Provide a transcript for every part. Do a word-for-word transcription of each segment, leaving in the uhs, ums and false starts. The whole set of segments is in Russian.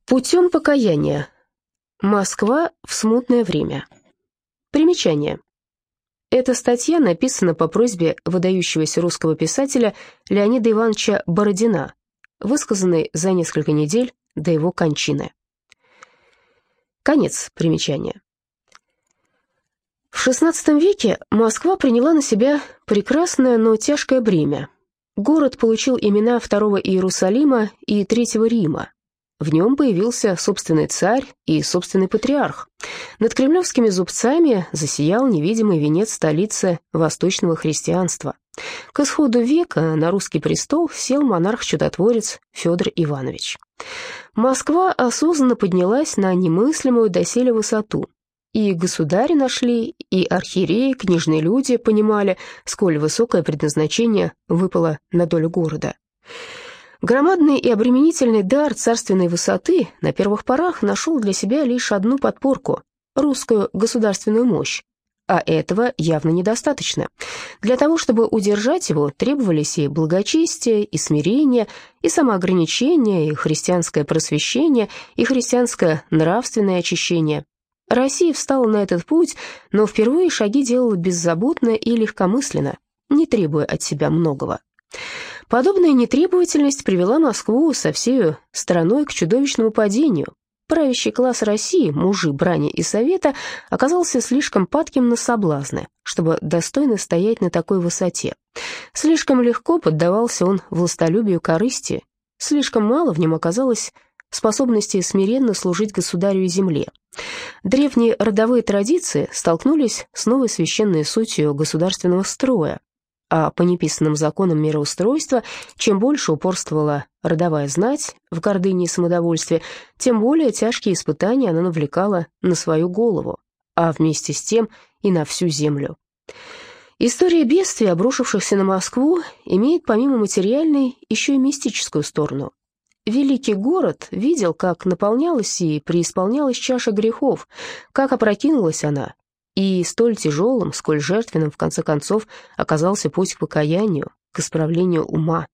Путем покаяния. Москва в смутное время. Примечание. Эта статья написана по просьбе выдающегося русского писателя Леонида Ивановича Бородина, высказанной за несколько недель до его кончины. Конец примечания. В шестнадцатом веке Москва приняла на себя прекрасное, но тяжкое бремя. Город получил имена Второго Иерусалима и Третьего Рима. В нем появился собственный царь и собственный патриарх. Над кремлевскими зубцами засиял невидимый венец столицы восточного христианства. К исходу века на русский престол сел монарх-чудотворец Федор Иванович. Москва осознанно поднялась на немыслимую доселе высоту. И государи нашли, и архиереи, книжные люди понимали, сколь высокое предназначение выпало на долю города. Громадный и обременительный дар царственной высоты на первых порах нашел для себя лишь одну подпорку – русскую государственную мощь. А этого явно недостаточно. Для того, чтобы удержать его, требовались и благочестие, и смирение, и самоограничение, и христианское просвещение, и христианское нравственное очищение. Россия встала на этот путь, но впервые шаги делала беззаботно и легкомысленно, не требуя от себя многого. Подобная нетребовательность привела Москву со всей страной к чудовищному падению. Правящий класс России, мужи брани и совета, оказался слишком падким на соблазны, чтобы достойно стоять на такой высоте. Слишком легко поддавался он властолюбию корысти, слишком мало в нем оказалось способности смиренно служить государю и земле. Древние родовые традиции столкнулись с новой священной сутью государственного строя, а по неписанным законам мироустройства, чем больше упорствовала родовая знать в гордыне и самодовольстве, тем более тяжкие испытания она навлекала на свою голову, а вместе с тем и на всю землю. История бедствий, обрушившихся на Москву, имеет помимо материальной еще и мистическую сторону. Великий город видел, как наполнялась и преисполнялась чаша грехов, как опрокинулась она, и столь тяжелым, сколь жертвенным, в конце концов, оказался путь к покаянию, к исправлению ума.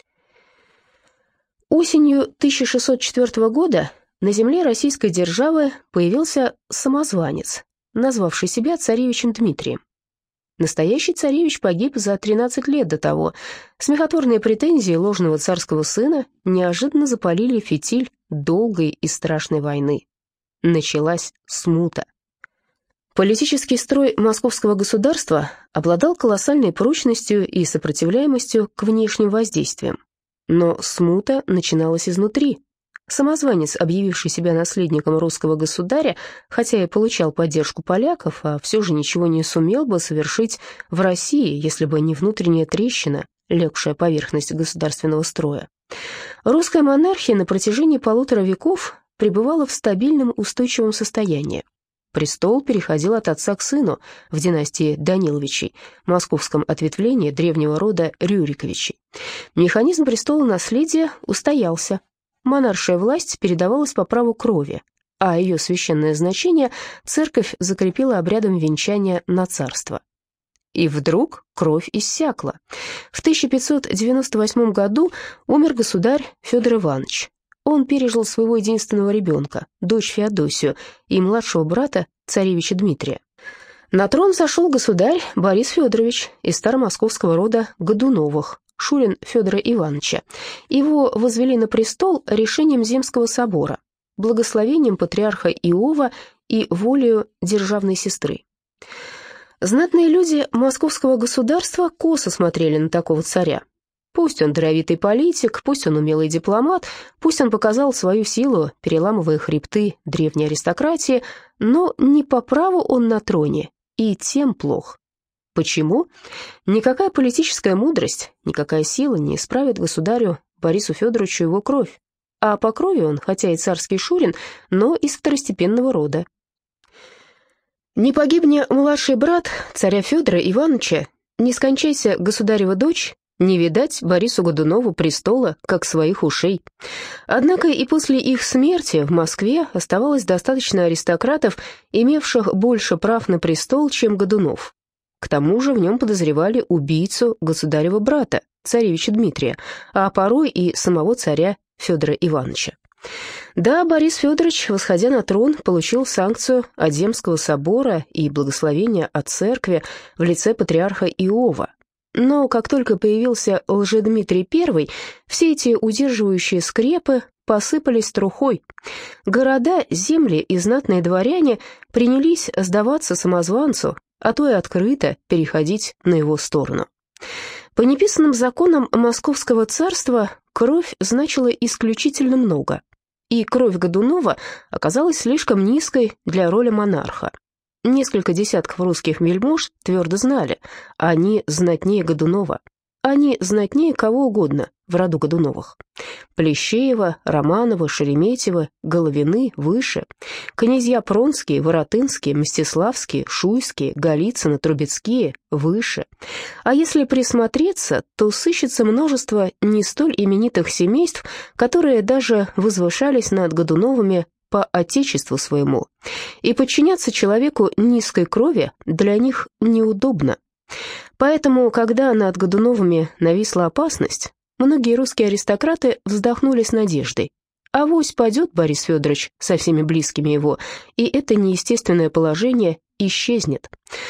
Осенью тысяча шестьсот четвёртого года на земле российской державы появился самозванец, назвавший себя царевичем Дмитрием. Настоящий царевич погиб за тринадцать лет до того. Смехотворные претензии ложного царского сына неожиданно запалили фитиль долгой и страшной войны. Началась смута. Политический строй московского государства обладал колоссальной прочностью и сопротивляемостью к внешним воздействиям. Но смута начиналась изнутри. Самозванец, объявивший себя наследником русского государя, хотя и получал поддержку поляков, а все же ничего не сумел бы совершить в России, если бы не внутренняя трещина, легшая поверхность государственного строя. Русская монархия на протяжении полутора веков пребывала в стабильном устойчивом состоянии. Престол переходил от отца к сыну в династии Даниловичей, московском ответвлении древнего рода Рюриковичей. Механизм престола наследия устоялся. Монаршая власть передавалась по праву крови, а ее священное значение церковь закрепила обрядом венчания на царство. И вдруг кровь иссякла. В тысяча пятьсот девяносто восьмом году умер государь Федор Иванович. Он пережил своего единственного ребенка, дочь Феодосию, и младшего брата, царевича Дмитрия. На трон сошел государь Борис Федорович из старомосковского рода Годуновых, шурин Федора Ивановича. Его возвели на престол решением Земского собора, благословением патриарха Иова и волею державной сестры. Знатные люди московского государства косо смотрели на такого царя. Пусть он даровитый политик, пусть он умелый дипломат, пусть он показал свою силу, переламывая хребты древней аристократии, но не по праву он на троне, и тем плох. Почему? Никакая политическая мудрость, никакая сила не исправит государю Борису Федоровичу его кровь, а по крови он, хотя и царский шурин, но из второстепенного рода. Не погибни младший брат царя Федора Ивановича, не скончайся государева дочь, не видать Борису Годунову престола, как своих ушей. Однако и после их смерти в Москве оставалось достаточно аристократов, имевших больше прав на престол, чем Годунов. К тому же в нем подозревали убийцу государева брата, царевича Дмитрия, а порой и самого царя Федора Ивановича. Да, Борис Федорович, восходя на трон, получил санкцию от Земского собора и благословение от церкви в лице патриарха Иова. Но как только появился Лжедмитрий I, все эти удерживающие скрепы посыпались трухой. Города, земли и знатные дворяне принялись сдаваться самозванцу, а то и открыто переходить на его сторону. По неписанным законам Московского царства кровь значила исключительно много, и кровь Годунова оказалась слишком низкой для роли монарха. Несколько десятков русских вельмож твердо знали, они знатнее Годунова. Они знатнее кого угодно в роду Годуновых. Плещеева, Романова, Шереметьева, Головины выше. Князья Пронские, Воротынские, Мстиславские, Шуйские, Голицыны, Трубецкие выше. А если присмотреться, то сыщется множество не столь именитых семейств, которые даже возвышались над Годуновыми по отечеству своему. И подчиняться человеку низкой крови для них неудобно. Поэтому, когда над Годуновыми нависла опасность, многие русские аристократы вздохнули с надеждой. Авось падет Борис Федорович со всеми близкими его, и это неестественное положение исчезнет.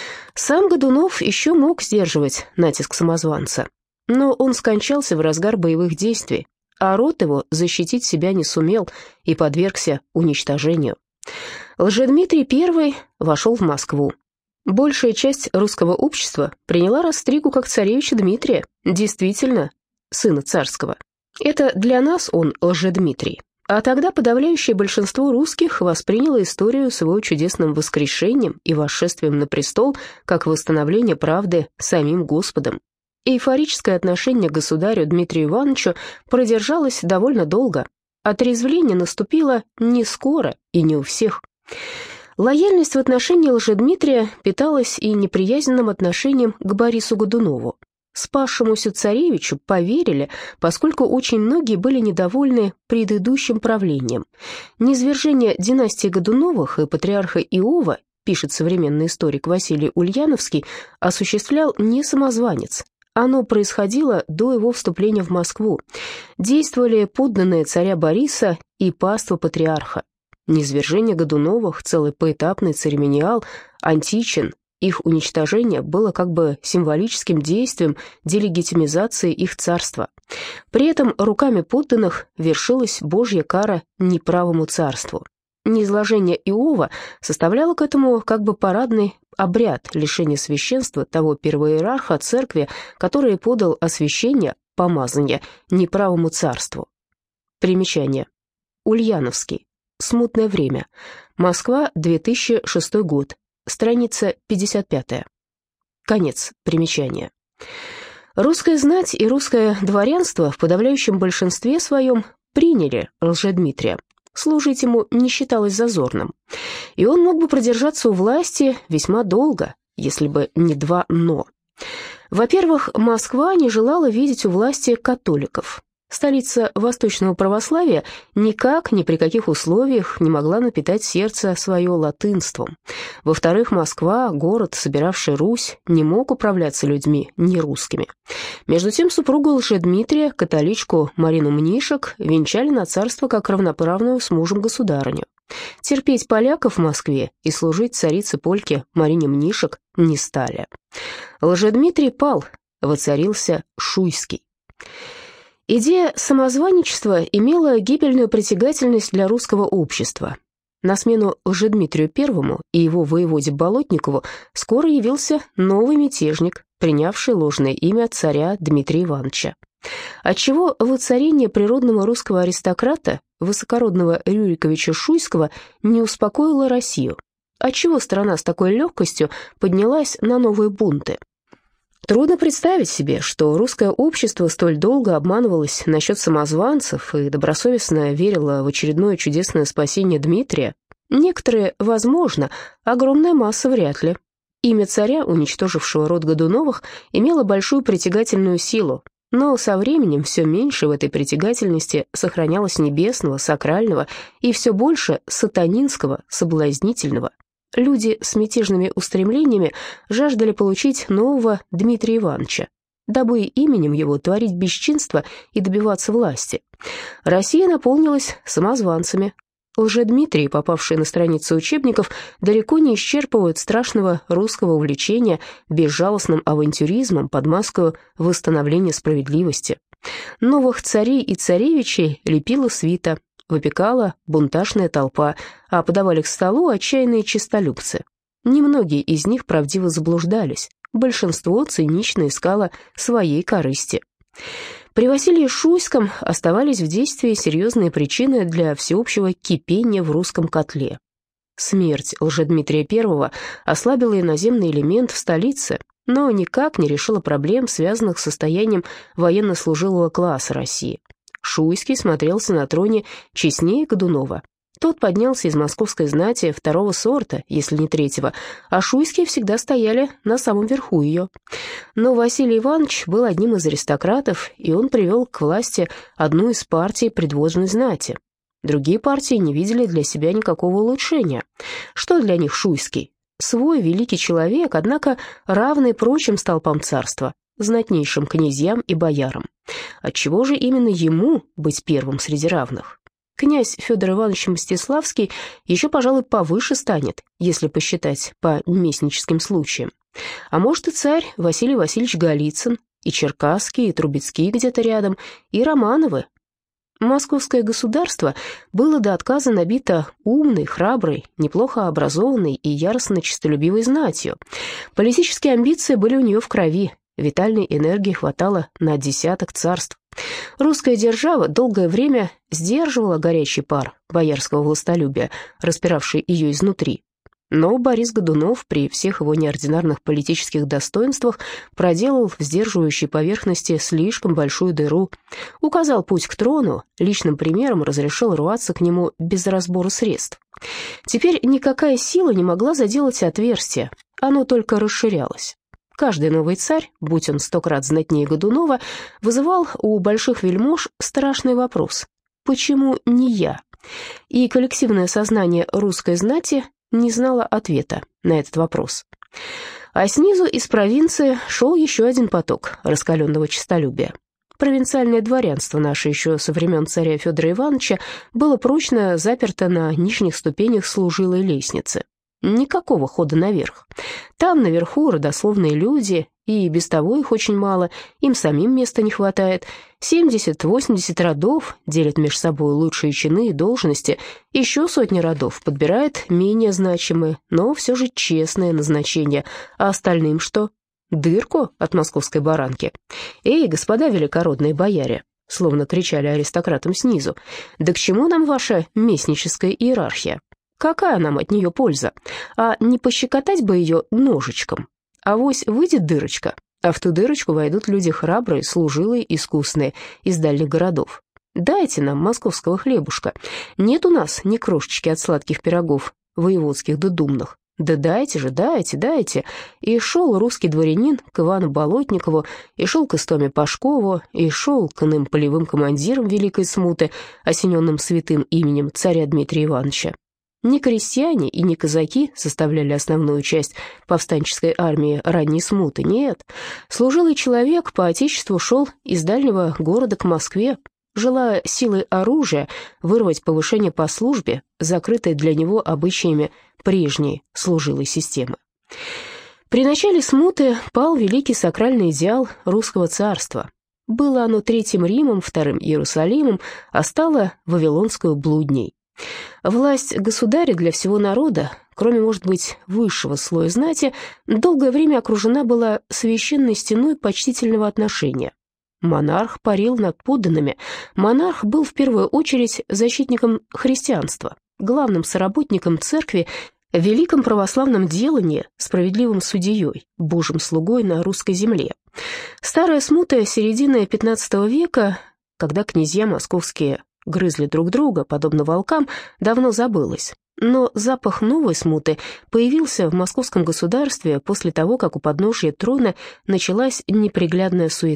Сам Годунов еще мог сдерживать натиск самозванца, но он скончался в разгар боевых действий, а род его защитить себя не сумел и подвергся уничтожению. Лжедмитрий I вошел в Москву. Большая часть русского общества приняла Растригу как царевича Дмитрия, действительно, сына царского. Это для нас он Лжедмитрий. А тогда подавляющее большинство русских восприняло историю с его чудесным воскрешением и восшествием на престол как восстановление правды самим Господом. Эйфорическое отношение к государю Дмитрию Ивановичу продержалось довольно долго. Отрезвление наступило не скоро и не у всех. Лояльность в отношении Лжедмитрия питалась и неприязненным отношением к Борису Годунову. Спасшемуся царевичу поверили, поскольку очень многие были недовольны предыдущим правлением. Низвержение династии Годуновых и патриарха Иова, пишет современный историк Василий Ульяновский, осуществлял не самозванец. Оно происходило до его вступления в Москву. Действовали подданные царя Бориса и паства патриарха. Низвержение Годуновых, целый поэтапный церемониал, античен. Их уничтожение было как бы символическим действием делегитимизации их царства. При этом руками подданных вершилась Божья кара неправому царству. Низложение Иова составляло к этому как бы парадный обряд лишения священства того первоиерарха церкви, который подал освящение, помазание, неправому царству. Примечание. Ульяновский. Смутное время. Москва, две тысячи шестой год. Страница пятьдесят пятая. Конец примечания. Русская знать и русское дворянство в подавляющем большинстве своем приняли Лжедмитрия. Служить ему не считалось зазорным. И он мог бы продержаться у власти весьма долго, если бы не два «но». Во-первых, Москва не желала видеть у власти католиков. Столица восточного православия никак, ни при каких условиях не могла напитать сердце свое латынством. Во-вторых, Москва, город, собиравший Русь, не мог управляться людьми нерусскими. Между тем, супругу Лжедмитрия, католичку Марину Мнишек, венчали на царство как равноправную с мужем государыню. Терпеть поляков в Москве и служить царице Польке Марине Мнишек не стали. Лжедмитрий пал, воцарился Шуйский. Идея самозванничества имела гибельную притягательность для русского общества. На смену Лжедмитрию I и его воеводе Болотникову скоро явился новый мятежник, принявший ложное имя царя Дмитрия Ивановича. Отчего воцарение природного русского аристократа, высокородного Рюриковича Шуйского, не успокоило Россию? Отчего страна с такой легкостью поднялась на новые бунты? Трудно представить себе, что русское общество столь долго обманывалось насчет самозванцев и добросовестно верило в очередное чудесное спасение Дмитрия. Некоторые, возможно, огромная масса вряд ли. Имя царя, уничтожившего род Годуновых, имело большую притягательную силу, но со временем все меньше в этой притягательности сохранялось небесного, сакрального и все больше сатанинского, соблазнительного. Люди с мятежными устремлениями жаждали получить нового Дмитрия Ивановича. дабы именем его творить бесчинство и добиваться власти. Россия наполнилась самозванцами. Лжедмитрии, попавшие на страницы учебников, далеко не исчерпывают страшного русского увлечения безжалостным авантюризмом под маской восстановления справедливости. Новых царей и царевичей лепила свита, выпекала бунтажная толпа, а подавали к столу отчаянные честолюбцы. Немногие из них правдиво заблуждались, большинство цинично искало своей корысти. При Василии Шуйском оставались в действии серьезные причины для всеобщего кипения в русском котле. Смерть Лжедмитрия I ослабила иноземный элемент в столице, но никак не решила проблем, связанных с состоянием военнослужилого класса России. Шуйский смотрелся на троне честнее Годунова. Тот поднялся из московской знати второго сорта, если не третьего, а Шуйские всегда стояли на самом верху ее. Но Василий Иванович был одним из аристократов, и он привел к власти одну из партий предводной знати. Другие партии не видели для себя никакого улучшения. Что для них Шуйский? Свой великий человек, однако равный прочим столпам царства, знатнейшим князьям и боярам. Отчего же именно ему быть первым среди равных? Князь Федор Иванович Мстиславский еще, пожалуй, повыше станет, если посчитать по местническим случаям. А может и царь Василий Васильевич Голицын, и Черкасский, и Трубецкий где-то рядом, и Романовы. Московское государство было до отказа набито умной, храброй, неплохо образованной и яростно честолюбивой знатью. Политические амбиции были у нее в крови, витальной энергии хватало на десяток царств. Русская держава долгое время сдерживала горячий пар боярского властолюбия, распиравший ее изнутри. Но Борис Годунов при всех его неординарных политических достоинствах проделал в сдерживающей поверхности слишком большую дыру, указал путь к трону, личным примером разрешил рваться к нему без разбора средств. Теперь никакая сила не могла заделать отверстие, оно только расширялось. Каждый новый царь, будь он сто крат знатнее Годунова, вызывал у больших вельмож страшный вопрос: «Почему не я?» И коллективное сознание русской знати не знало ответа на этот вопрос. А снизу из провинции шел еще один поток раскаленного честолюбия. Провинциальное дворянство наше еще со времен царя Федора Ивановича было прочно заперто на нижних ступенях служилой лестницы. Никакого хода наверх. Там наверху родословные люди, и без того их очень мало, им самим места не хватает. семьдесят-восемьдесят родов делят между собой лучшие чины и должности, еще сотни родов подбирает менее значимые, но все же честные назначения. А остальным что? Дырку от московской баранки? «Эй, господа великородные бояре!» словно кричали аристократам снизу. «Да к чему нам ваша местническая иерархия? Какая нам от нее польза? А не пощекотать бы ее ножичком? Авось выйдет дырочка, а в ту дырочку войдут люди храбрые, служилые, искусные, из дальних городов. Дайте нам московского хлебушка. Нет у нас ни крошечки от сладких пирогов, воеводских да думных. Да дайте же, дайте, дайте». И шел русский дворянин к Ивану Болотникову, и шел к Истоме Пашкову, и шел к иным полевым командирам Великой Смуты, осененным святым именем царя Дмитрия Ивановича. Не крестьяне и не казаки составляли основную часть повстанческой армии ранней смуты, нет. Служилый человек по отечеству шел из дальнего города к Москве, желая силой оружия вырвать повышение по службе, закрытой для него обычаями прежней служилой системы. При начале смуты пал великий сакральный идеал русского царства. Было оно Третьим Римом, Вторым Иерусалимом, а стало Вавилонскую блудней. Власть государя для всего народа, кроме, может быть, высшего слоя знати, долгое время окружена была священной стеной почтительного отношения. Монарх парил над подданными. Монарх был в первую очередь защитником христианства, главным соработником церкви, в великом православном делании, справедливым судьей, божьим слугой на русской земле. Старая смута середины пятнадцатого века, когда князья московские грызли друг друга, подобно волкам, давно забылась. Но запах новой смуты появился в московском государстве после того, как у подножия трона началась неприглядная суета.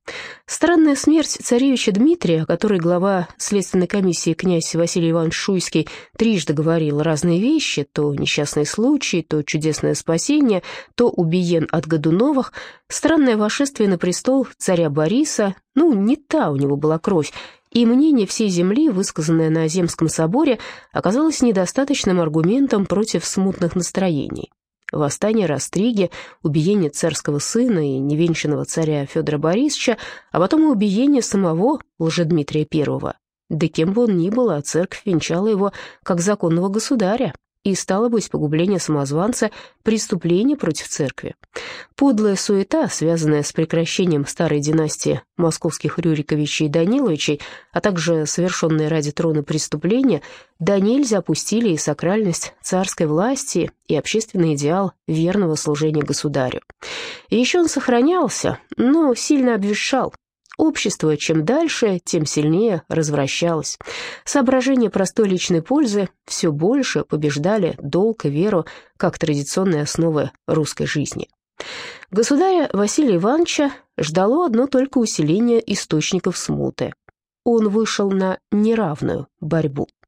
Странная смерть царевича Дмитрия, о которой глава следственной комиссии князь Василий Иванович Шуйский трижды говорил разные вещи, то несчастный случай, то чудесное спасение, то убиен от Годуновых, странное восшествие на престол царя Бориса, ну, не та у него была кровь, и мнение всей земли, высказанное на Земском соборе, оказалось недостаточным аргументом против смутных настроений. Восстание Растриги, убиение царского сына и невенчанного царя Федора Борисовича, а потом и убиение самого Лжедмитрия Первого. Да кем бы он ни был, а церковь венчала его как законного государя, и, стало быть, погубление самозванца – преступление против церкви. Подлая суета, связанная с прекращением старой династии московских Рюриковичей и Даниловичей, а также совершенные ради трона преступления, да нельзя опустили и сакральность царской власти, и общественный идеал верного служения государю. И еще он сохранялся, но сильно обветшал. Общество чем дальше, тем сильнее развращалось. Соображения простой личной пользы все больше побеждали долг и веру как традиционные основы русской жизни. Государя Василия Ивановича ждало одно только усиление источников смуты. Он вышел на неравную борьбу.